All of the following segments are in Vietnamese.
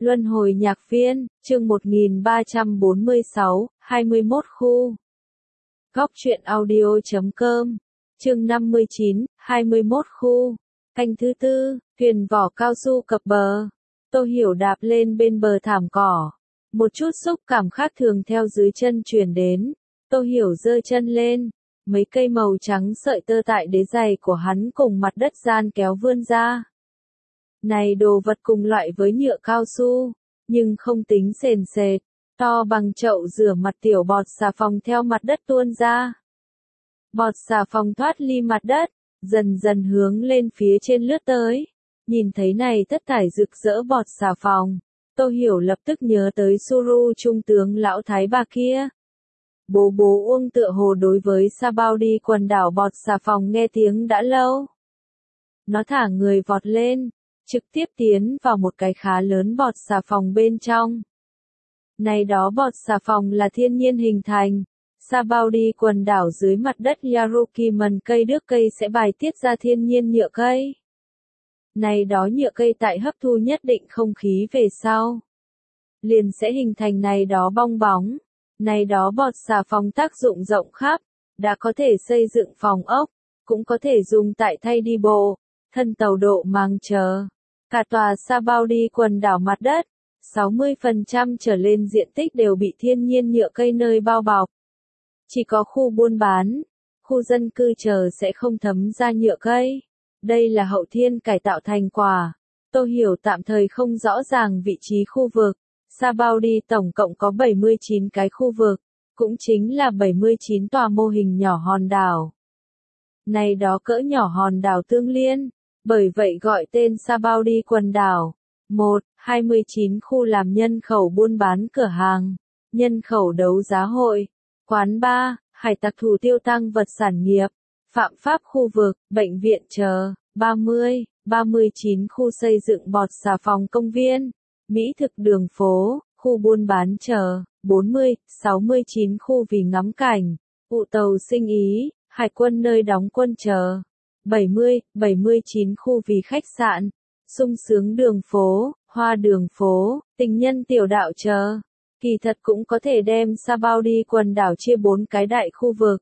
Luân hồi nhạc viên, chương 1346, 21 khu. Góc truyện audio.com, chương 59, 21 khu. Canh thứ tư, thuyền vỏ cao su cập bờ. Tô Hiểu đạp lên bên bờ thảm cỏ. Một chút xúc cảm khác thường theo dưới chân truyền đến. Tô Hiểu giơ chân lên. Mấy cây màu trắng sợi tơ tại đế giày của hắn cùng mặt đất gian kéo vươn ra. Này đồ vật cùng loại với nhựa cao su, nhưng không tính sền sệt, to bằng chậu rửa mặt tiểu bọt xà phòng theo mặt đất tuôn ra. Bọt xà phòng thoát ly mặt đất, dần dần hướng lên phía trên lướt tới. Nhìn thấy này tất thảy rực rỡ bọt xà phòng, Tô Hiểu lập tức nhớ tới Suru trung tướng lão thái bà kia. Bố Uông tựa hồ đối với Sa Bao đi quần đảo bọt xà phòng nghe tiếng đã lâu. Nó thả người vọt lên, trực tiếp tiến vào một cái khá lớn bọt xà phòng bên trong. Này đó bọt xà phòng là thiên nhiên hình thành. Sa Bao đi quần đảo dưới mặt đất Yarukiman cây đước cây sẽ bài tiết ra thiên nhiên nhựa cây. Này đó nhựa cây tại hấp thu nhất định không khí về sau, liền sẽ hình thành này đó bong bóng. Này đó bọt xà phòng tác dụng rộng khắp, đã có thể xây dựng phòng ốc, cũng có thể dùng tại thay đi bộ, thân tàu độ mang chờ. Cả tòa Sa Bao đi quần đảo mặt đất, 60% trở lên diện tích đều bị thiên nhiên nhựa cây nơi bao bọc. Chỉ có khu buôn bán, khu dân cư chờ sẽ không thấm ra nhựa cây. Đây là hậu thiên cải tạo thành quả. Tô Hiểu tạm thời không rõ ràng vị trí khu vực. Sa Bao đi tổng cộng có 79 cái khu vực, cũng chính là 79 tòa mô hình nhỏ hòn đảo. Này đó cỡ nhỏ hòn đảo tương liên, bởi vậy gọi tên Sa Bao đi quần đảo. 1. 29 khu làm nhân khẩu buôn bán cửa hàng, nhân khẩu đấu giá hội, quán bar, hải tặc thủ tiêu tăng vật sản nghiệp, phạm pháp khu vực, bệnh viện chờ. 30. 39 khu xây dựng bọt xà phòng công viên, mỹ thực đường phố, khu buôn bán chờ. 40. 69 khu vì ngắm cảnh, vụ tàu sinh ý, hải quân nơi đóng quân chờ. 70. 79 khu vì khách sạn, sung sướng đường phố, hoa đường phố, tình nhân tiểu đạo chờ. Kỳ thật cũng có thể đem Sa Bao đi quần đảo chia 4 cái đại khu vực.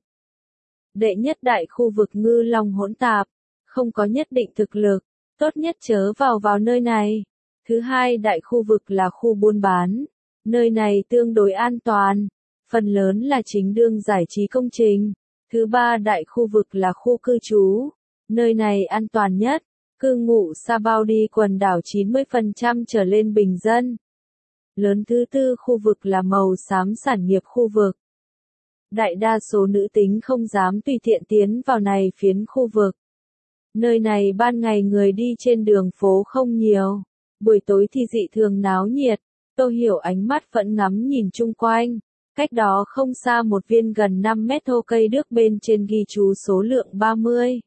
Đệ nhất đại khu vực ngư long hỗn tạp, không có nhất định thực lực, tốt nhất chớ vào nơi này. Thứ hai đại khu vực là khu buôn bán, nơi này tương đối an toàn, phần lớn là chính đương giải trí công trình. Thứ ba đại khu vực là khu cư trú, nơi này an toàn nhất, cư ngụ Sa Bao đi quần đảo 90% trở lên bình dân. Lớn thứ tư khu vực là màu xám sản nghiệp khu vực. Đại đa số nữ tính không dám tùy tiện tiến vào này phiến khu vực. Nơi này ban ngày người đi trên đường phố không nhiều, buổi tối thì dị thường náo nhiệt. Tô Hiểu ánh mắt vẫn ngắm nhìn chung quanh, cách đó không xa một viên gần 5 mét thô cây đước bên trên ghi chú số lượng 30.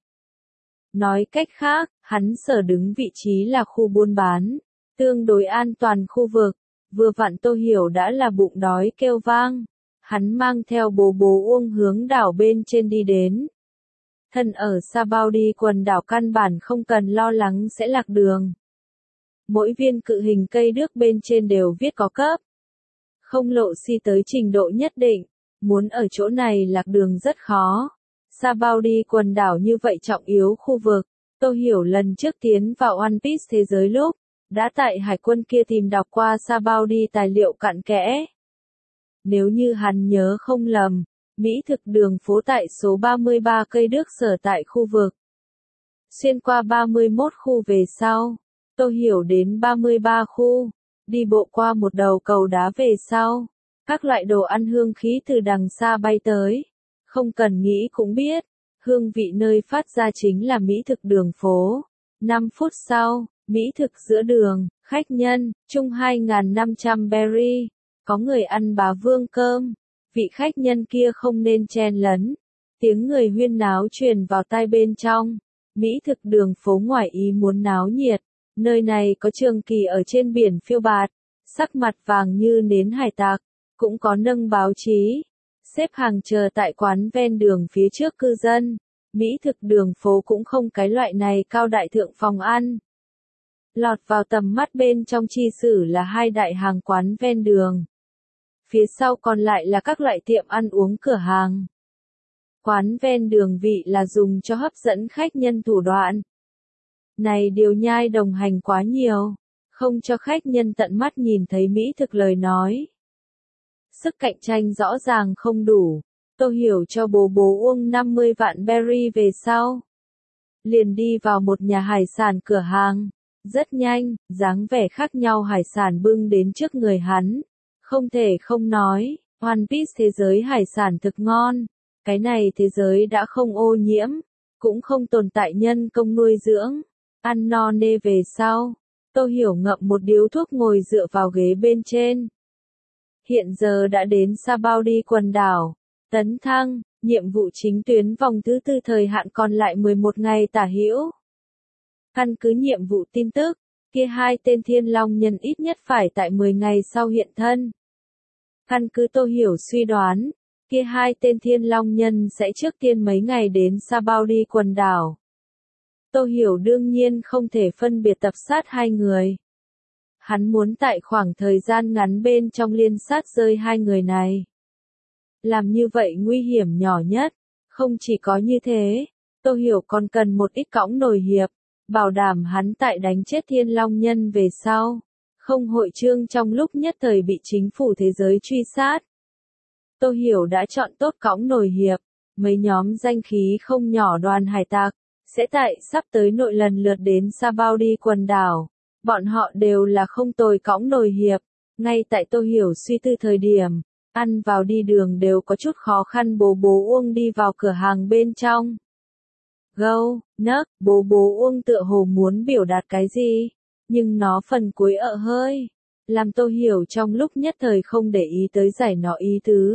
Nói cách khác, hắn sở đứng vị trí là khu buôn bán, tương đối an toàn khu vực. Vừa vặn Tô Hiểu đã là bụng đói kêu vang, hắn mang theo bố Uông hướng đảo bên trên đi đến. Thân ở Sa Bao đi quần đảo căn bản không cần lo lắng sẽ lạc đường. Mỗi viên cự hình cây đước bên trên đều viết có cấp. Không lộ si tới trình độ nhất định, muốn ở chỗ này lạc đường rất khó. Sa Bao đi quần đảo như vậy trọng yếu khu vực, Tô Hiểu lần trước tiến vào One Piece thế giới lúc, đã tại hải quân kia tìm đọc qua Sa Bao đi tài liệu cặn kẽ. Nếu như hắn nhớ không lầm, mỹ thực đường phố tại số 33 cây đước sở tại khu vực. Xuyên qua 31 khu về sau, Tô Hiểu đến 33 khu, đi bộ qua một đầu cầu đá về sau. Các loại đồ ăn hương khí từ đằng xa bay tới. Không cần nghĩ cũng biết, hương vị nơi phát ra chính là mỹ thực đường phố. 5 phút sau, mỹ thực giữa đường, khách nhân, chung 2.500 berry. Có người ăn bá vương cơm. Vị khách nhân kia không nên chen lấn. Tiếng người huyên náo truyền vào tai bên trong. Mỹ thực đường phố ngoài ý muốn náo nhiệt. Nơi này có Trường Kỳ ở trên biển phiêu bạt, sắc mặt vàng như nến hải tặc, cũng có nâng báo chí, xếp hàng chờ tại quán ven đường phía trước cư dân. Mỹ thực đường phố cũng không cái loại này cao đại thượng phòng ăn. Lọt vào tầm mắt bên trong chi sử là hai đại hàng quán ven đường. Phía sau còn lại là các loại tiệm ăn uống cửa hàng. Quán ven đường vị là dùng cho hấp dẫn khách nhân thủ đoạn. Này điều nhai đồng hành quá nhiều, không cho khách nhân tận mắt nhìn thấy mỹ thực lời nói. Sức cạnh tranh rõ ràng không đủ, tôi hiểu cho bố uông 50 vạn berry về sau. Liền đi vào một nhà hải sản cửa hàng. Rất nhanh, dáng vẻ khác nhau hải sản bưng đến trước người hắn. Không thể không nói, One Piece thế giới hải sản thực ngon. Cái này thế giới đã không ô nhiễm, cũng không tồn tại nhân công nuôi dưỡng. Ăn no nê về sau, Tô Hiểu ngậm một điếu thuốc ngồi dựa vào ghế bên trên. Hiện giờ đã đến Sabaody quần đảo, tấn thăng, nhiệm vụ chính tuyến vòng thứ 4 thời hạn còn lại 11 ngày tả hữu. Căn cứ nhiệm vụ tin tức, kia hai tên Thiên Long nhân ít nhất phải tại 10 ngày sau hiện thân. Căn cứ Tô Hiểu suy đoán, kia hai tên Thiên Long nhân sẽ trước tiên mấy ngày đến Sabaody quần đảo. Tô Hiểu đương nhiên không thể phân biệt tập sát hai người. Hắn muốn tại khoảng thời gian ngắn bên trong liên sát rơi hai người này. Làm như vậy nguy hiểm nhỏ nhất, không chỉ có như thế, Tô Hiểu còn cần một ít cõng nổi hiệp, bảo đảm hắn tại đánh chết Thiên Long nhân về sau, không hội trương trong lúc nhất thời bị chính phủ thế giới truy sát. Tô Hiểu đã chọn tốt cõng nổi hiệp, mấy nhóm danh khí không nhỏ đoàn hải tặc, sẽ tại sắp tới nội lần lượt đến Sabaody quần đảo. Bọn họ đều là không tồi cõng nổi hiệp, ngay tại Tô Hiểu suy tư thời điểm, ăn vào đi đường đều có chút khó khăn bố uông đi vào cửa hàng bên trong. Gâu, nấc, bố uông tựa hồ muốn biểu đạt cái gì, nhưng nó phần cuối hơi, làm Tô Hiểu trong lúc nhất thời không để ý tới giải nó ý tứ.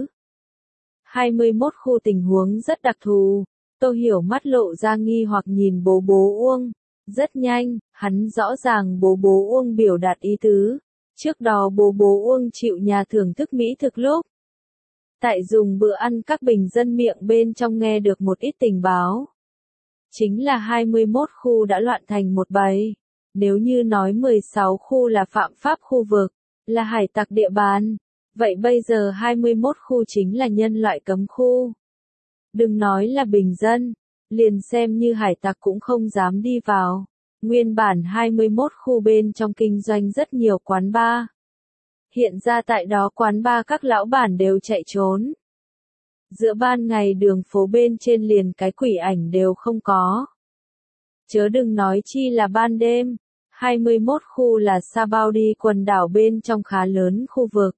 21 khu tình huống rất đặc thù, Tô Hiểu mắt lộ ra nghi hoặc nhìn bố uông. Rất nhanh, hắn rõ ràng bố uông biểu đạt ý tứ. Trước đó bố uông chịu nhà thưởng thức mỹ thực lúc. Tại dùng bữa ăn các bình dân miệng bên trong nghe được một ít tình báo. Chính là 21 khu đã loạn thành một bầy. Nếu như nói 16 khu là phạm pháp khu vực, là hải tặc địa bàn, vậy bây giờ 21 khu chính là nhân loại cấm khu. Đừng nói là bình dân, liền xem như hải tặc cũng không dám đi vào. Nguyên bản 21 khu bên trong kinh doanh rất nhiều quán bar. Hiện ra tại đó quán bar các lão bản đều chạy trốn. Giữa ban ngày đường phố bên trên liền cái quỷ ảnh đều không có. Chớ đừng nói chi là ban đêm. 21 khu là Sabaody quần đảo bên trong khá lớn khu vực.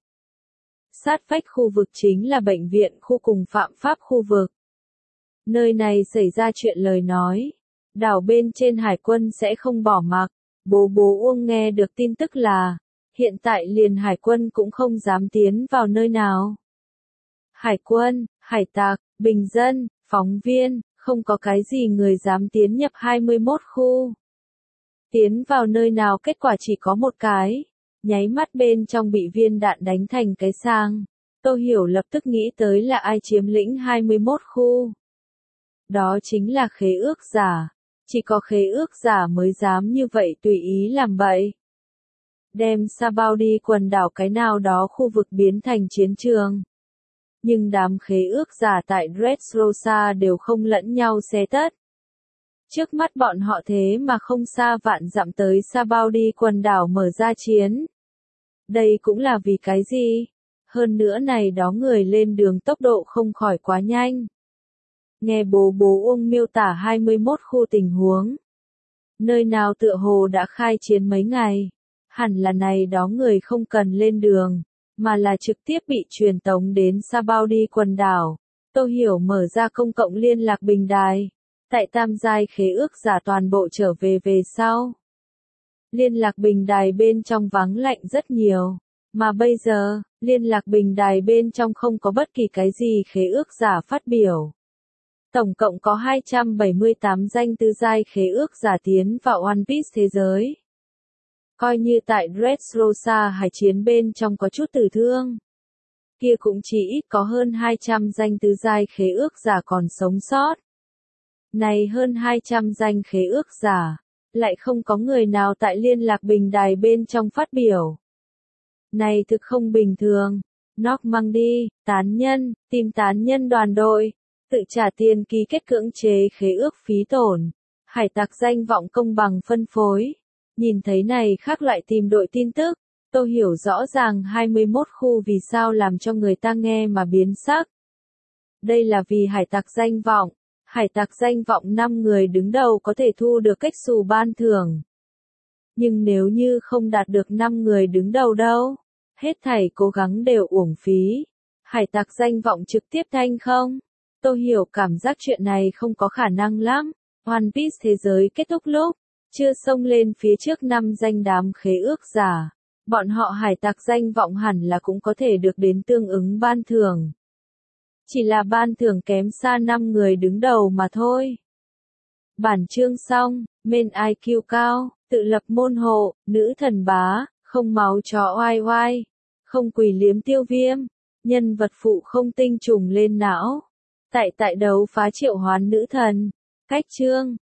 Sát vách khu vực chính là bệnh viện khu cùng phạm pháp khu vực. Nơi này xảy ra chuyện lời nói, đảo bên trên hải quân sẽ không bỏ mặc. Bố uông nghe được tin tức là, hiện tại liền hải quân cũng không dám tiến vào nơi nào. Hải quân, hải tặc, bình dân, phóng viên, không có cái gì người dám tiến nhập 21 khu. Tiến vào nơi nào kết quả chỉ có một cái, nháy mắt bên trong bị viên đạn đánh thành cái sang. Tô Hiểu lập tức nghĩ tới là ai chiếm lĩnh 21 khu. Đó chính là khế ước giả. Chỉ có khế ước giả mới dám như vậy tùy ý làm bậy. Đem Sabaody quần đảo cái nào đó khu vực biến thành chiến trường. Nhưng đám khế ước giả tại Dressrosa đều không lẫn nhau xé tất. Trước mắt bọn họ thế mà không xa vạn dặm tới Sabaody quần đảo mở ra chiến. Đây cũng là vì cái gì? Hơn nữa này đó người lên đường tốc độ không khỏi quá nhanh. Nghe bố uông miêu tả 21 khu tình huống. Nơi nào tựa hồ đã khai chiến mấy ngày. Hẳn là này đó người không cần lên đường, mà là trực tiếp bị truyền tống đến Sabaody quần đảo. Tô Hiểu mở ra công cộng liên lạc bình đài. Tại tam giai khế ước giả toàn bộ trở về sau. Liên lạc bình đài bên trong vắng lạnh rất nhiều. Mà bây giờ, liên lạc bình đài bên trong không có bất kỳ cái gì khế ước giả phát biểu. Tổng cộng có 278 danh tư giai khế ước giả tiến vào One Piece thế giới. Coi như tại Dressrosa hải chiến bên trong có chút tử thương. Kia cũng chỉ ít có hơn 200 danh tư giai khế ước giả còn sống sót. Này hơn 200 danh khế ước giả, lại không có người nào tại liên lạc bình đài bên trong phát biểu. Này thực không bình thường. Normandy, tán nhân, tìm tán nhân đoàn đội, tự trả tiền ký kết cưỡng chế khế ước phí tổn, hải tặc danh vọng công bằng phân phối. Nhìn thấy này khác loại tìm đội tin tức, tôi hiểu rõ ràng 21 khu vì sao làm cho người ta nghe mà biến sắc. Đây là vì hải tặc danh vọng. Hải tặc danh vọng 5 người đứng đầu có thể thu được cách xù ban thưởng. Nhưng nếu như không đạt được 5 người đứng đầu đâu, hết thảy cố gắng đều uổng phí. Hải tặc danh vọng trực tiếp thanh không? Tôi hiểu cảm giác chuyện này không có khả năng lắm. One Piece thế giới kết thúc lúc, chưa xông lên phía trước 5 danh đám khế ước giả. Bọn họ hải tặc danh vọng hẳn là cũng có thể được đến tương ứng ban thưởng. Chỉ là ban thưởng kém xa 5 người đứng đầu mà thôi. Bản chương xong, men IQ cao, tự lập môn hộ, nữ thần bá, không máu chó oai oai, không quỷ liếm tiêu viêm, nhân vật phụ không tinh trùng lên não. Tại đấu phá triệu hoán nữ thần. Cách chương